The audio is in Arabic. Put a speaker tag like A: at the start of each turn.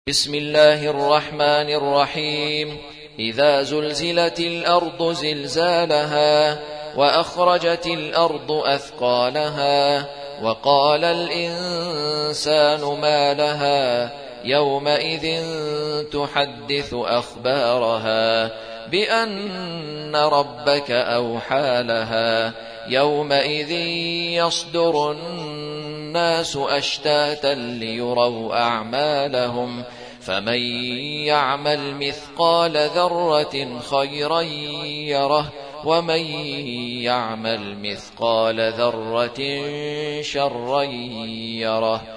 A: بسم الله الرحمن الرحيم. إذا زلزلت الأرض زلزالها وأخرجت الأرض أثقالها وقال الإنسان ما لها يومئذ تحدث أخبارها بأن ربك أوحى لها يومئذ يصدر الناس أشتاتا ليروا أعمالهم فمن يعمل مثقال ذرة خيرا يره ومن يعمل مثقال ذرة شرا يره.